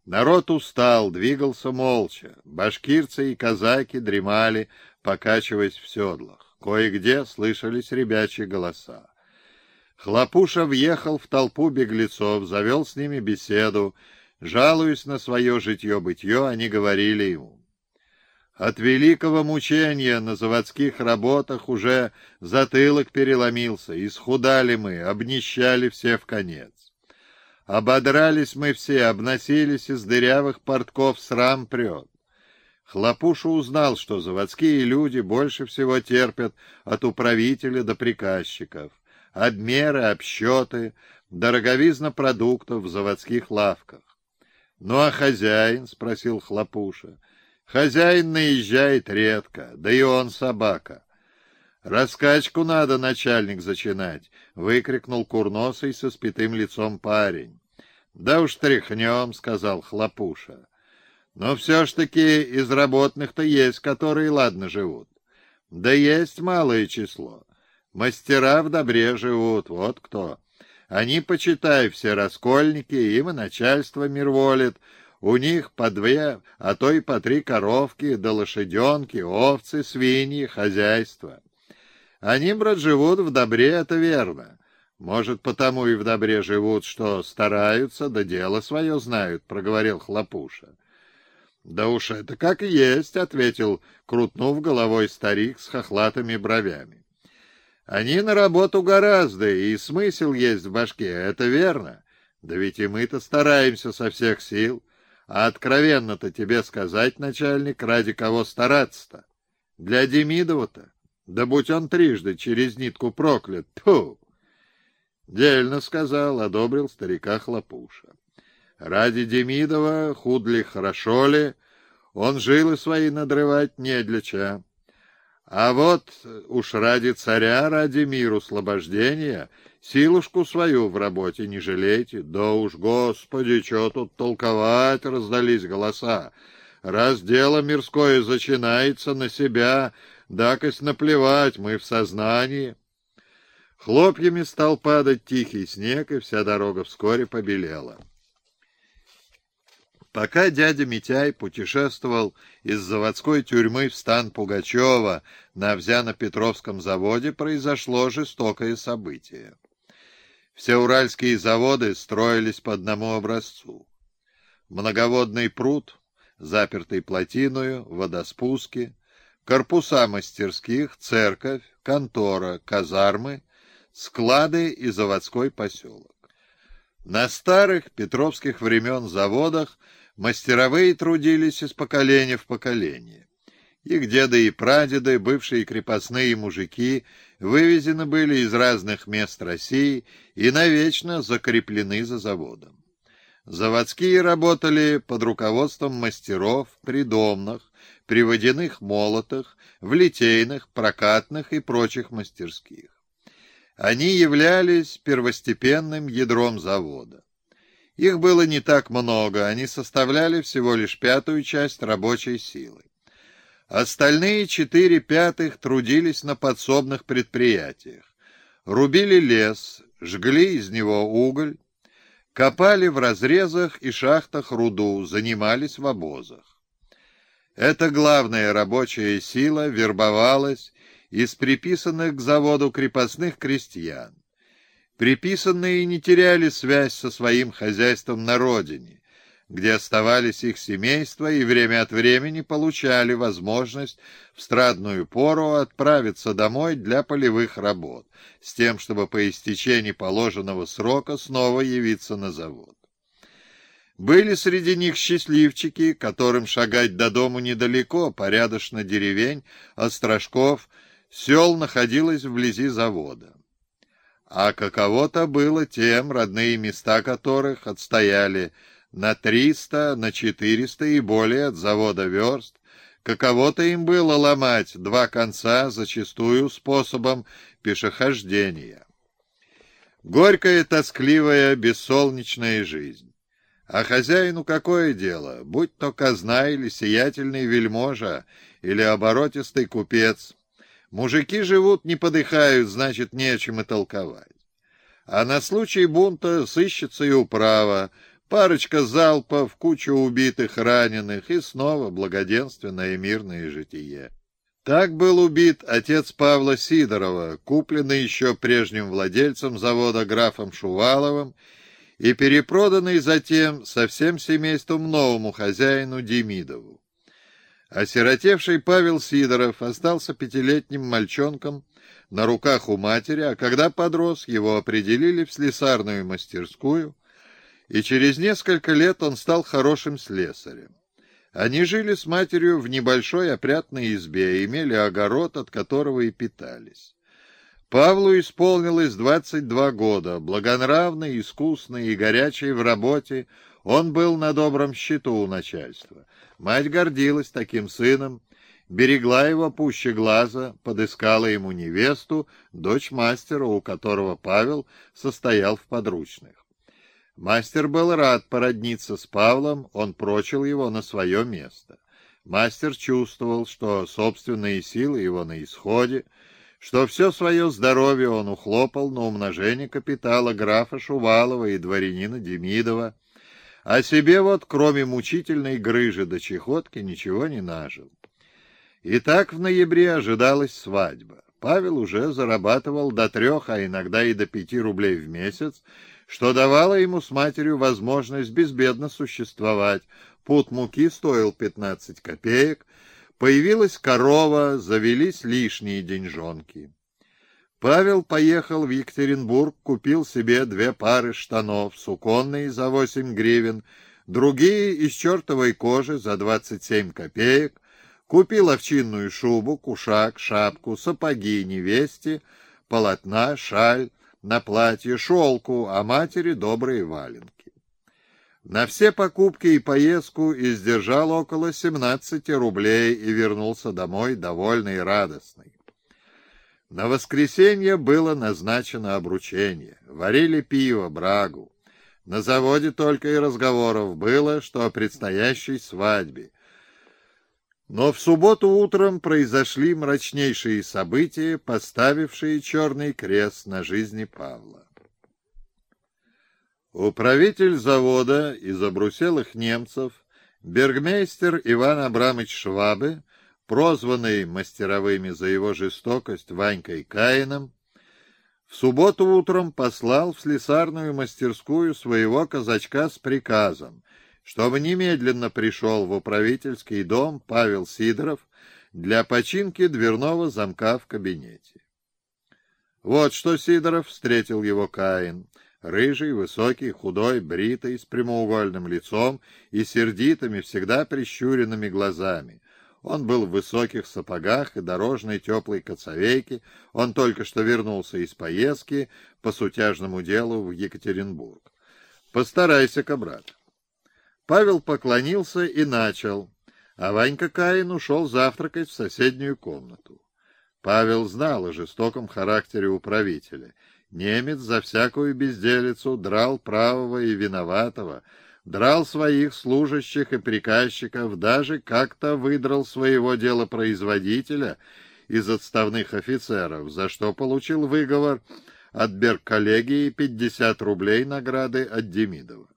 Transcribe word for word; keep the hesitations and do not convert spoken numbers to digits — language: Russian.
Народ устал, двигался молча. Башкирцы и казаки дремали, покачиваясь в седлах. Кое-где слышались ребячьи голоса. Хлопуша въехал в толпу беглецов, завел с ними беседу. Жалуясь на свое житье-бытье, они говорили ему: «От великого мучения на заводских работах уже затылок переломился, исхудали мы, обнищали все вконец. Ободрались мы все, обносились из дырявых портков, срам прет». Хлопуша узнал, что заводские люди больше всего терпят от управителя до приказчиков. Обмеры, обсчеты, дороговизна продуктов в заводских лавках. «Ну а хозяин?» — спросил Хлопуша. «Хозяин наезжает редко, да и он собака». «Раскачку надо, начальник, зачинать!» — выкрикнул курносый со спитым лицом парень. «Да уж тряхнем», — сказал Хлопуша. «Но все ж таки из работных-то есть, которые ладно живут. Да есть малое число. Мастера в добре живут, вот кто. Они, почитай, все раскольники, им и начальство мир волит. У них по две, а то и по три коровки, да лошаденки, овцы, свиньи, хозяйство. Они, брат, живут в добре, это верно. Может, потому и в добре живут, что стараются, да дело свое знают», — проговорил Хлопуша. «Да уж это как есть», — ответил, крутнув головой старик с хохлатыми бровями. «Они на работу гораздо, и смысл есть в башке, это верно. Да ведь и мы-то стараемся со всех сил. А откровенно-то тебе сказать, начальник, ради кого стараться-то? Для Демидова-то? Да будь он трижды через нитку проклят, тьфу!» «Дельно сказал», — одобрил старика Хлопуша. «Ради Демидова, худ ли, хорошо ли, он жилы свои надрывать не для ча. А вот уж ради царя, ради миру слобождения, силушку свою в работе не жалейте». «Да уж, Господи, что тут толковать?» — раздались голоса. «Раз дело мирское зачинается на себя, дакость наплевать, мы в сознании». Хлопьями стал падать тихий снег, и вся дорога вскоре побелела. Пока дядя Митяй путешествовал из заводской тюрьмы в стан Пугачева на Овзяно-Петровском заводе, произошло жестокое событие. Все уральские заводы строились по одному образцу. Многоводный пруд, запертый плотиною, водоспуски, корпуса мастерских, церковь, контора, казармы, склады и заводской поселок. На старых петровских времен заводах мастеровые трудились из поколения в поколение. Их деды и прадеды, бывшие крепостные мужики, вывезены были из разных мест России и навечно закреплены за заводом. Заводские работали под руководством мастеров при домных, при водяных молотах, в литейных, прокатных и прочих мастерских. Они являлись первостепенным ядром завода. Их было не так много, они составляли всего лишь пятую часть рабочей силы. Остальные четыре пятых трудились на подсобных предприятиях, рубили лес, жгли из него уголь, копали в разрезах и шахтах руду, занимались в обозах. Эта главная рабочая сила вербовалась из приписанных к заводу крепостных крестьян. Приписанные не теряли связь со своим хозяйством на родине, где оставались их семейства и время от времени получали возможность в страдную пору отправиться домой для полевых работ, с тем, чтобы по истечении положенного срока снова явиться на завод. Были среди них счастливчики, которым шагать до дому недалеко, порядочно деревень, острожков, сел находилось вблизи завода. А каково-то было тем, родные места которых отстояли на триста, на четыреста и более от завода верст, каково-то им было ломать два конца, зачастую способом пешехождения. Горькая, тоскливая, бессолнечная жизнь. А хозяину какое дело, будь то казна или сиятельный вельможа, или оборотистый купец. Мужики живут, не подыхают, значит, не о чем и толковать. А на случай бунта сыщется и управа, Парочка залпов, куча убитых, раненых и снова благоденственное мирное житие. Так был убит отец Павла Сидорова, купленный еще прежним владельцем завода графом Шуваловым и перепроданный затем со всем семейством новому хозяину Демидову. Осиротевший Павел Сидоров остался пятилетним мальчонком на руках у матери, а когда подрос, его определили в слесарную мастерскую, и через несколько лет он стал хорошим слесарем. Они жили с матерью в небольшой опрятной избе, имели огород, от которого и питались. Павлу исполнилось двадцать два года. Благонравный, искусный и горячий в работе, он был на добром счету у начальства. Мать гордилась таким сыном, берегла его пуще глаза, подыскала ему невесту, дочь мастера, у которого Павел состоял в подручных. Мастер был рад породниться с Павлом, он прочил его на свое место. Мастер чувствовал, что собственные силы его на исходе, что все свое здоровье он ухлопал на умножение капитала графа Шувалова и дворянина Демидова, а себе вот, кроме мучительной грыжи до чехотки, ничего не нажил. И так в ноябре ожидалась свадьба. Павел уже зарабатывал до трех, а иногда и до пяти рублей в месяц, что давало ему с матерью возможность безбедно существовать. Пуд муки стоил пятнадцать копеек, появилась корова, завелись лишние деньжонки. Павел поехал в Екатеринбург, купил себе две пары штанов, суконные за восемь гривен, другие из чертовой кожи за двадцать семь копеек, купил овчинную шубу, кушак, шапку, сапоги невесте, полотна, шаль, на платье шелку, а матери добрые валенки. На все покупки и поездку издержал около семнадцати рублей и вернулся домой довольный и радостный. На воскресенье было назначено обручение. Варили пиво, брагу. На заводе только и разговоров было, что о предстоящей свадьбе. Но в субботу утром произошли мрачнейшие события, поставившие черный крест на жизни Павла. Управитель завода из обруселых немцев, бергмейстер Иван Абрамович Швабе, прозванный мастеровыми за его жестокость Ванькой Каином, в субботу утром послал в слесарную мастерскую своего казачка с приказом, чтобы немедленно пришел в управительский дом Павел Сидоров для починки дверного замка в кабинете. Вот что Сидоров встретил его Каин, рыжий, высокий, худой, бритый, с прямоугольным лицом и сердитыми, всегда прищуренными глазами. Он был в высоких сапогах и дорожной теплой коцовейке, он только что вернулся из поездки по сутяжному делу в Екатеринбург. «Постарайся-ка, брат». Павел поклонился и начал, а Ванька Каин ушел завтракать в соседнюю комнату. Павел знал о жестоком характере управителя. Немец за всякую безделицу драл правого и виноватого, драл своих служащих и приказчиков, даже как-то выдрал своего делопроизводителя из отставных офицеров, за что получил выговор от бергколлегии пятьдесят рублей награды от Демидова.